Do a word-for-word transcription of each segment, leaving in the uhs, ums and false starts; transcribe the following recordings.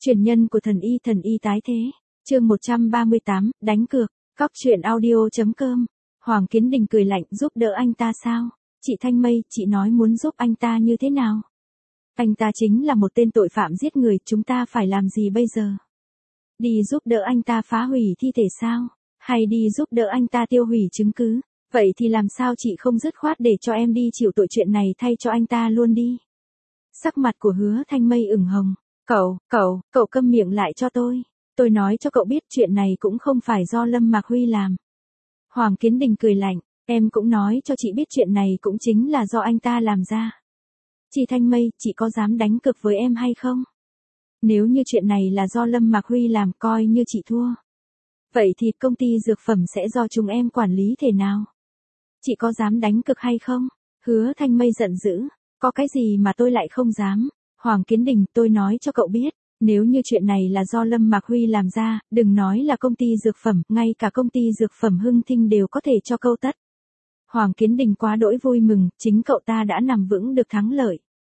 Truyền nhân của thần y thần y tái thế. Chương một trăm ba mươi tám, đánh cược. Cóc truyện audio.com. Hoàng Kiến Đình cười lạnh, giúp đỡ anh ta sao? Chị Thanh Mây, chị nói muốn giúp anh ta như thế nào? Anh ta chính là một tên tội phạm giết người, chúng ta phải làm gì bây giờ? Đi giúp đỡ anh ta phá hủy thi thể sao? Hay đi giúp đỡ anh ta tiêu hủy chứng cứ? Vậy thì làm sao chị không dứt khoát để cho em đi chịu tội chuyện này thay cho anh ta luôn đi? Sắc mặt của Hứa Thanh Mây ửng hồng. Cậu, cậu, cậu câm miệng lại cho tôi. Tôi nói cho cậu biết chuyện này cũng không phải do Lâm Mạc Huy làm. Hoàng Kiến Đình cười lạnh, em cũng nói cho chị biết chuyện này cũng chính là do anh ta làm ra. Chị Thanh Mây, chị có dám đánh cược với em hay không? Nếu như chuyện này là do Lâm Mạc Huy làm, coi như chị thua. Vậy thì công ty dược phẩm sẽ do chúng em quản lý thế nào? Chị có dám đánh cược hay không? Hứa Thanh Mây giận dữ, có cái gì mà tôi lại không dám? Hoàng Kiến Đình, tôi nói cho cậu biết, nếu như chuyện này là do Lâm Mạc Huy làm ra, đừng nói là công ty dược phẩm, ngay cả công ty dược phẩm Hưng Thinh đều có thể cho câu tất. Hoàng Kiến Đình quá đỗi vui mừng, chính cậu ta đã nằm vững được thắng lợi.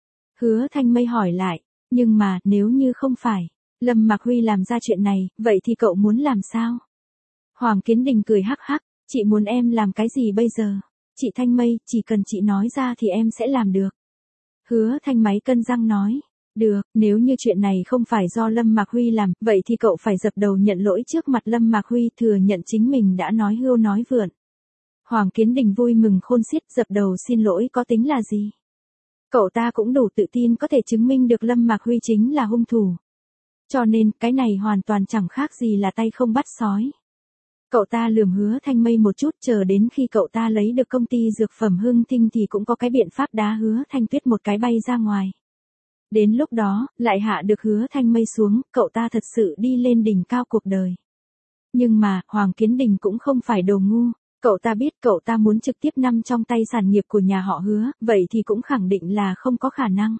Hứa Thanh Mây hỏi lại, nhưng mà, nếu như không phải, Lâm Mạc Huy làm ra chuyện này, vậy thì cậu muốn làm sao? Hoàng Kiến Đình cười hắc hắc, chị muốn em làm cái gì bây giờ? Chị Thanh Mây, chỉ cần chị nói ra thì em sẽ làm được. Hứa Thanh Máy cân răng nói, được, nếu như chuyện này không phải do Lâm Mạc Huy làm, vậy thì cậu phải dập đầu nhận lỗi trước mặt Lâm Mạc Huy, thừa nhận chính mình đã nói hưu nói vượn. Hoàng Kiến Đình vui mừng khôn xiết, dập đầu xin lỗi có tính là gì? Cậu ta cũng đủ tự tin có thể chứng minh được Lâm Mạc Huy chính là hung thủ. Cho nên, cái này hoàn toàn chẳng khác gì là tay không bắt sói. Cậu ta lườm Hứa Thanh Mây một chút, chờ đến khi cậu ta lấy được công ty dược phẩm Hưng Thinh thì cũng có cái biện pháp đá Hứa Thanh Tuyết một cái bay ra ngoài. Đến lúc đó, lại hạ được Hứa Thanh Mây xuống, cậu ta thật sự đi lên đỉnh cao cuộc đời. Nhưng mà, Hoàng Kiến Đình cũng không phải đồ ngu, cậu ta biết cậu ta muốn trực tiếp nắm trong tay sản nghiệp của nhà họ Hứa, vậy thì cũng khẳng định là không có khả năng.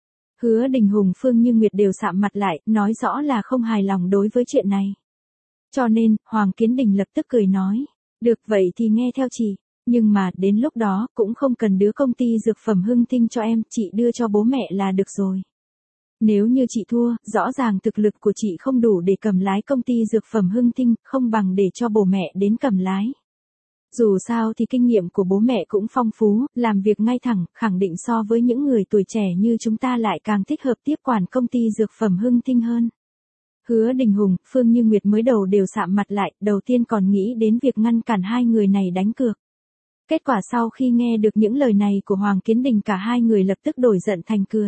Hứa Đình Hùng Phương Như Nguyệt đều sạm mặt lại, nói rõ là không hài lòng đối với chuyện này. Cho nên, Hoàng Kiến Đình lập tức cười nói, được vậy thì nghe theo chị, nhưng mà đến lúc đó cũng không cần đứa công ty dược phẩm Hưng Thinh cho em, chị đưa cho bố mẹ là được rồi. Nếu như chị thua, rõ ràng thực lực của chị không đủ để cầm lái công ty dược phẩm Hưng Thinh, không bằng để cho bố mẹ đến cầm lái. Dù sao thì kinh nghiệm của bố mẹ cũng phong phú, làm việc ngay thẳng, khẳng định so với những người tuổi trẻ như chúng ta lại càng thích hợp tiếp quản công ty dược phẩm Hưng Thinh hơn. Hứa Đình Hùng, Phương Như Nguyệt mới đầu đều sạm mặt lại, đầu tiên còn nghĩ đến việc ngăn cản hai người này đánh cược. Kết quả sau khi nghe được những lời này của Hoàng Kiến Đình, cả hai người lập tức đổi giận thành cười.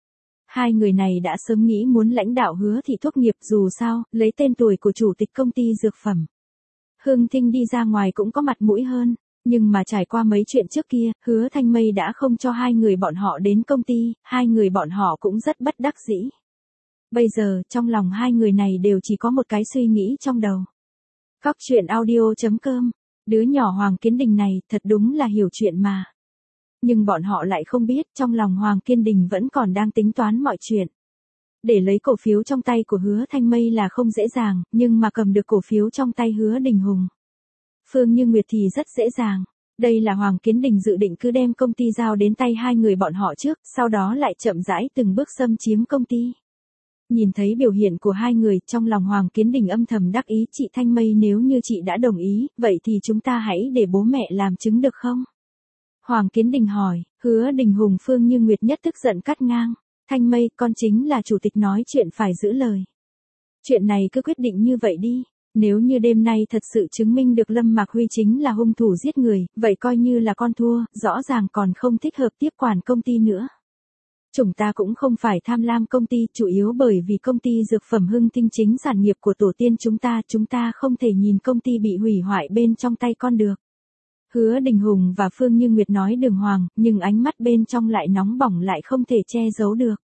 Hai người này đã sớm nghĩ muốn lãnh đạo Hứa thị thuốc nghiệp, dù sao, lấy tên tuổi của chủ tịch công ty dược phẩm Hưng Thinh đi ra ngoài cũng có mặt mũi hơn, nhưng mà trải qua mấy chuyện trước kia, Hứa Thanh Mây đã không cho hai người bọn họ đến công ty, hai người bọn họ cũng rất bất đắc dĩ. Bây giờ, trong lòng hai người này đều chỉ có một cái suy nghĩ trong đầu. Cóc truyện audio.com. Đứa nhỏ Hoàng Kiến Đình này thật đúng là hiểu chuyện mà. Nhưng bọn họ lại không biết, trong lòng Hoàng Kiến Đình vẫn còn đang tính toán mọi chuyện. Để lấy cổ phiếu trong tay của Hứa Thanh Mây là không dễ dàng, nhưng mà cầm được cổ phiếu trong tay Hứa Đình Hùng, Phương Như Nguyệt thì rất dễ dàng. Đây là Hoàng Kiến Đình dự định cứ đem công ty giao đến tay hai người bọn họ trước, sau đó lại chậm rãi từng bước xâm chiếm công ty. Nhìn thấy biểu hiện của hai người, trong lòng Hoàng Kiến Đình âm thầm đắc ý, chị Thanh Mây, nếu như chị đã đồng ý, vậy thì chúng ta hãy để bố mẹ làm chứng được không? Hoàng Kiến Đình hỏi. Hứa Đình Hùng Phương Như Nguyệt nhất tức giận cắt ngang. Thanh Mây, con chính là chủ tịch, nói chuyện phải giữ lời. Chuyện này cứ quyết định như vậy đi. Nếu như đêm nay thật sự chứng minh được Lâm Mạc Huy chính là hung thủ giết người, vậy coi như là con thua, rõ ràng còn không thích hợp tiếp quản công ty nữa. Chúng ta cũng không phải tham lam công ty, chủ yếu bởi vì công ty dược phẩm Hưng Thinh chính sản nghiệp của tổ tiên chúng ta, chúng ta không thể nhìn công ty bị hủy hoại bên trong tay con được. Hứa Đình Hùng và Phương Như Nguyệt nói đường hoàng, nhưng ánh mắt bên trong lại nóng bỏng, lại không thể che giấu được.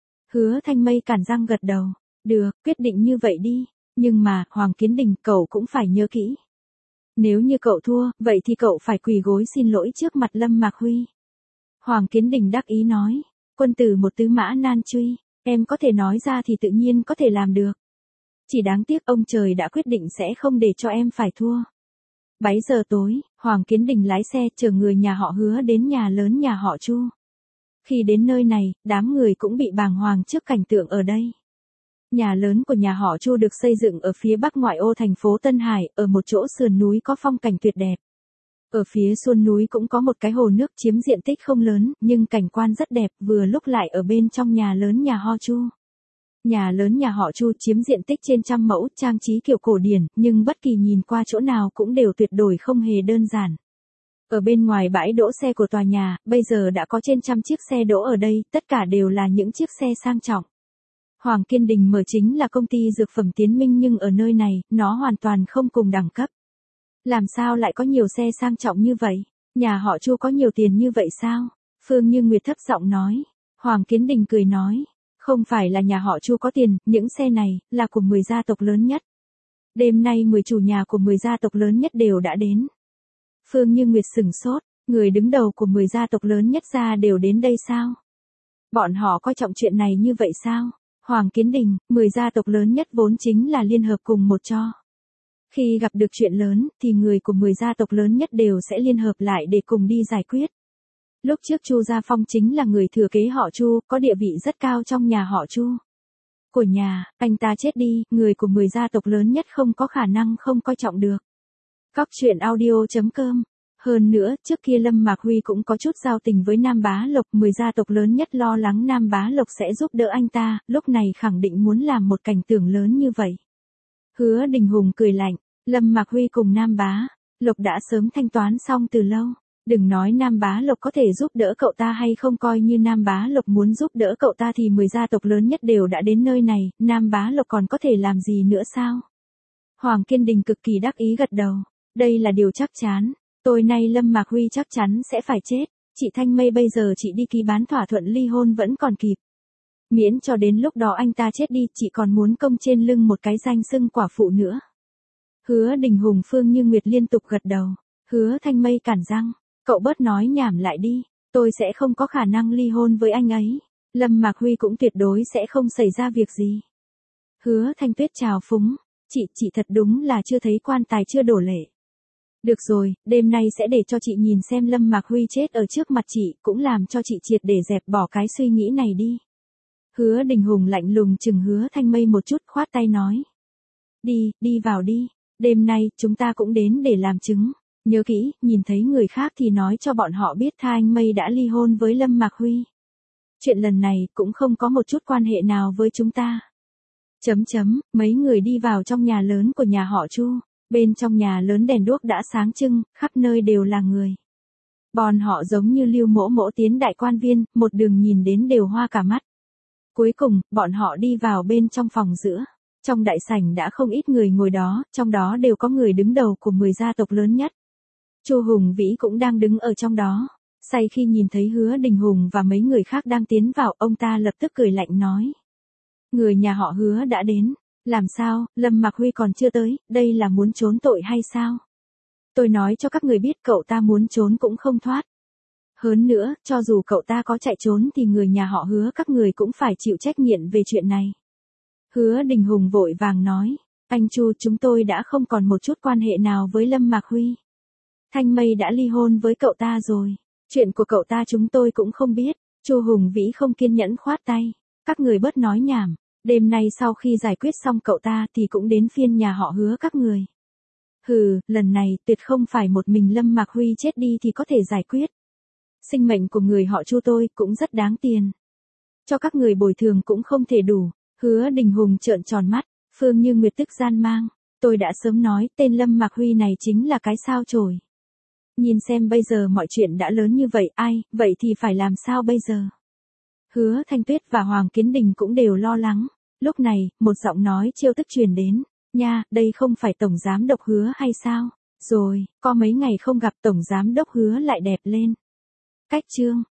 Hứa Thanh Mây cản răng gật đầu, được, quyết định như vậy đi, nhưng mà, Hoàng Kiến Đình, cậu cũng phải nhớ kỹ. Nếu như cậu thua, vậy thì cậu phải quỳ gối xin lỗi trước mặt Lâm Mạc Huy. Hoàng Kiến Đình đắc ý nói. Quân tử một tứ mã nan truy, em có thể nói ra thì tự nhiên có thể làm được. Chỉ đáng tiếc ông trời đã quyết định sẽ không để cho em phải thua. bảy giờ tối, Hoàng Kiến Đình lái xe chở người nhà họ Hứa đến nhà lớn nhà họ Chu. Khi đến nơi này, đám người cũng bị bàng hoàng trước cảnh tượng ở đây. Nhà lớn của nhà họ Chu được xây dựng ở phía bắc ngoại ô thành phố Tân Hải, ở một chỗ sườn núi có phong cảnh tuyệt đẹp. Ở phía xuôn núi cũng có một cái hồ nước chiếm diện tích không lớn, nhưng cảnh quan rất đẹp, vừa lúc lại ở bên trong nhà lớn nhà họ Chu. Nhà lớn nhà họ Chu chiếm diện tích trên trăm mẫu, trang trí kiểu cổ điển, nhưng bất kỳ nhìn qua chỗ nào cũng đều tuyệt đối không hề đơn giản. Ở bên ngoài bãi đỗ xe của tòa nhà, bây giờ đã có trên trăm chiếc xe đỗ ở đây, tất cả đều là những chiếc xe sang trọng. Hoàng Kiên Đình mở chính là công ty dược phẩm Tiến Minh, nhưng ở nơi này, nó hoàn toàn không cùng đẳng cấp. Làm sao lại có nhiều xe sang trọng như vậy? Nhà họ Chu có nhiều tiền như vậy sao? Phương Như Nguyệt thấp giọng nói. Hoàng Kiến Đình cười nói. Không phải là nhà họ Chu có tiền, những xe này, là của mười gia tộc lớn nhất. Đêm nay mười chủ nhà của mười gia tộc lớn nhất đều đã đến. Phương Như Nguyệt sửng sốt, người đứng đầu của mười gia tộc lớn nhất gia đều đến đây sao? Bọn họ coi trọng chuyện này như vậy sao? Hoàng Kiến Đình, mười gia tộc lớn nhất vốn chính là liên hợp cùng một cho. Khi gặp được chuyện lớn, thì người của mười gia tộc lớn nhất đều sẽ liên hợp lại để cùng đi giải quyết. Lúc trước Chu Gia Phong chính là người thừa kế họ Chu, có địa vị rất cao trong nhà họ Chu. Của nhà, anh ta chết đi, người của mười gia tộc lớn nhất không có khả năng không coi trọng được. Cóc truyện audio chấm com. Hơn nữa, trước kia Lâm Mạc Huy cũng có chút giao tình với Nam Bá Lộc, mười gia tộc lớn nhất lo lắng Nam Bá Lộc sẽ giúp đỡ anh ta, lúc này khẳng định muốn làm một cảnh tượng lớn như vậy. Hứa Đình Hùng cười lạnh, Lâm Mạc Huy cùng Nam Bá Lộc đã sớm thanh toán xong từ lâu. Đừng nói Nam Bá Lộc có thể giúp đỡ cậu ta hay không, coi như Nam Bá Lộc muốn giúp đỡ cậu ta thì mười gia tộc lớn nhất đều đã đến nơi này, Nam Bá Lộc còn có thể làm gì nữa sao? Hoàng Kiên Đình cực kỳ đắc ý gật đầu, đây là điều chắc chắn, tối nay Lâm Mạc Huy chắc chắn sẽ phải chết, chị Thanh Mây bây giờ chị đi ký bán thỏa thuận ly hôn vẫn còn kịp. Miễn cho đến lúc đó anh ta chết đi, chị còn muốn công trên lưng một cái danh xưng quả phụ nữa. Hứa Đình Hùng Phương Như Nguyệt liên tục gật đầu, Hứa Thanh Mây cản răng. Cậu bớt nói nhảm lại đi, tôi sẽ không có khả năng ly hôn với anh ấy. Lâm Mạc Huy cũng tuyệt đối sẽ không xảy ra việc gì. Hứa Thanh Tuyết chào phúng, chị, chị thật đúng là chưa thấy quan tài chưa đổ lệ. Được rồi, đêm nay sẽ để cho chị nhìn xem Lâm Mạc Huy chết ở trước mặt chị, cũng làm cho chị triệt để dẹp bỏ cái suy nghĩ này đi. Hứa Đình Hùng lạnh lùng chừng Hứa Thanh Mây một chút, khoát tay nói. Đi, đi vào đi, đêm nay chúng ta cũng đến để làm chứng. Nhớ kỹ, nhìn thấy người khác thì nói cho bọn họ biết Thanh Mây đã ly hôn với Lâm Mạc Huy. Chuyện lần này cũng không có một chút quan hệ nào với chúng ta. Chấm chấm, mấy người đi vào trong nhà lớn của nhà họ Chu. Bên trong nhà lớn đèn đuốc đã sáng trưng, khắp nơi đều là người. Bọn họ giống như Lưu Mỗ Mỗ tiến đại quan viên, một đường nhìn đến đều hoa cả mắt. Cuối cùng, bọn họ đi vào bên trong phòng giữa. Trong đại sảnh đã không ít người ngồi đó, trong đó đều có người đứng đầu của mười gia tộc lớn nhất. Chu Hùng Vĩ cũng đang đứng ở trong đó. Say khi nhìn thấy Hứa Đình Hùng và mấy người khác đang tiến vào, ông ta lập tức cười lạnh nói. Người nhà họ Hứa đã đến. Làm sao, Lâm Mạc Huy còn chưa tới, đây là muốn trốn tội hay sao? Tôi nói cho các người biết cậu ta muốn trốn cũng không thoát. Hơn nữa, cho dù cậu ta có chạy trốn thì người nhà họ Hứa các người cũng phải chịu trách nhiệm về chuyện này. Hứa Đình Hùng vội vàng nói. Anh Chu, chúng tôi đã không còn một chút quan hệ nào với Lâm Mạc Huy. Thanh Mây đã ly hôn với cậu ta rồi. Chuyện của cậu ta chúng tôi cũng không biết. Chu Hùng Vĩ không kiên nhẫn khoát tay. Các người bớt nói nhảm. Đêm nay sau khi giải quyết xong cậu ta thì cũng đến phiên nhà họ Hứa các người. Hừ, lần này tuyệt không phải một mình Lâm Mạc Huy chết đi thì có thể giải quyết. Sinh mệnh của người họ Chu tôi cũng rất đáng tiền. Cho các người bồi thường cũng không thể đủ. Hứa Đình Hùng trợn tròn mắt. Phương Như Nguyệt tức gian mang. Tôi đã sớm nói tên Lâm Mạc Huy này chính là cái sao chổi. Nhìn xem bây giờ mọi chuyện đã lớn như vậy, ai, vậy thì phải làm sao bây giờ? Hứa Thanh Tuyết và Hoàng Kiến Đình cũng đều lo lắng. Lúc này, một giọng nói trêu tức truyền đến. Nha, đây không phải Tổng Giám Đốc Hứa hay sao? Rồi, có mấy ngày không gặp Tổng Giám Đốc Hứa lại đẹp lên. Cách chương.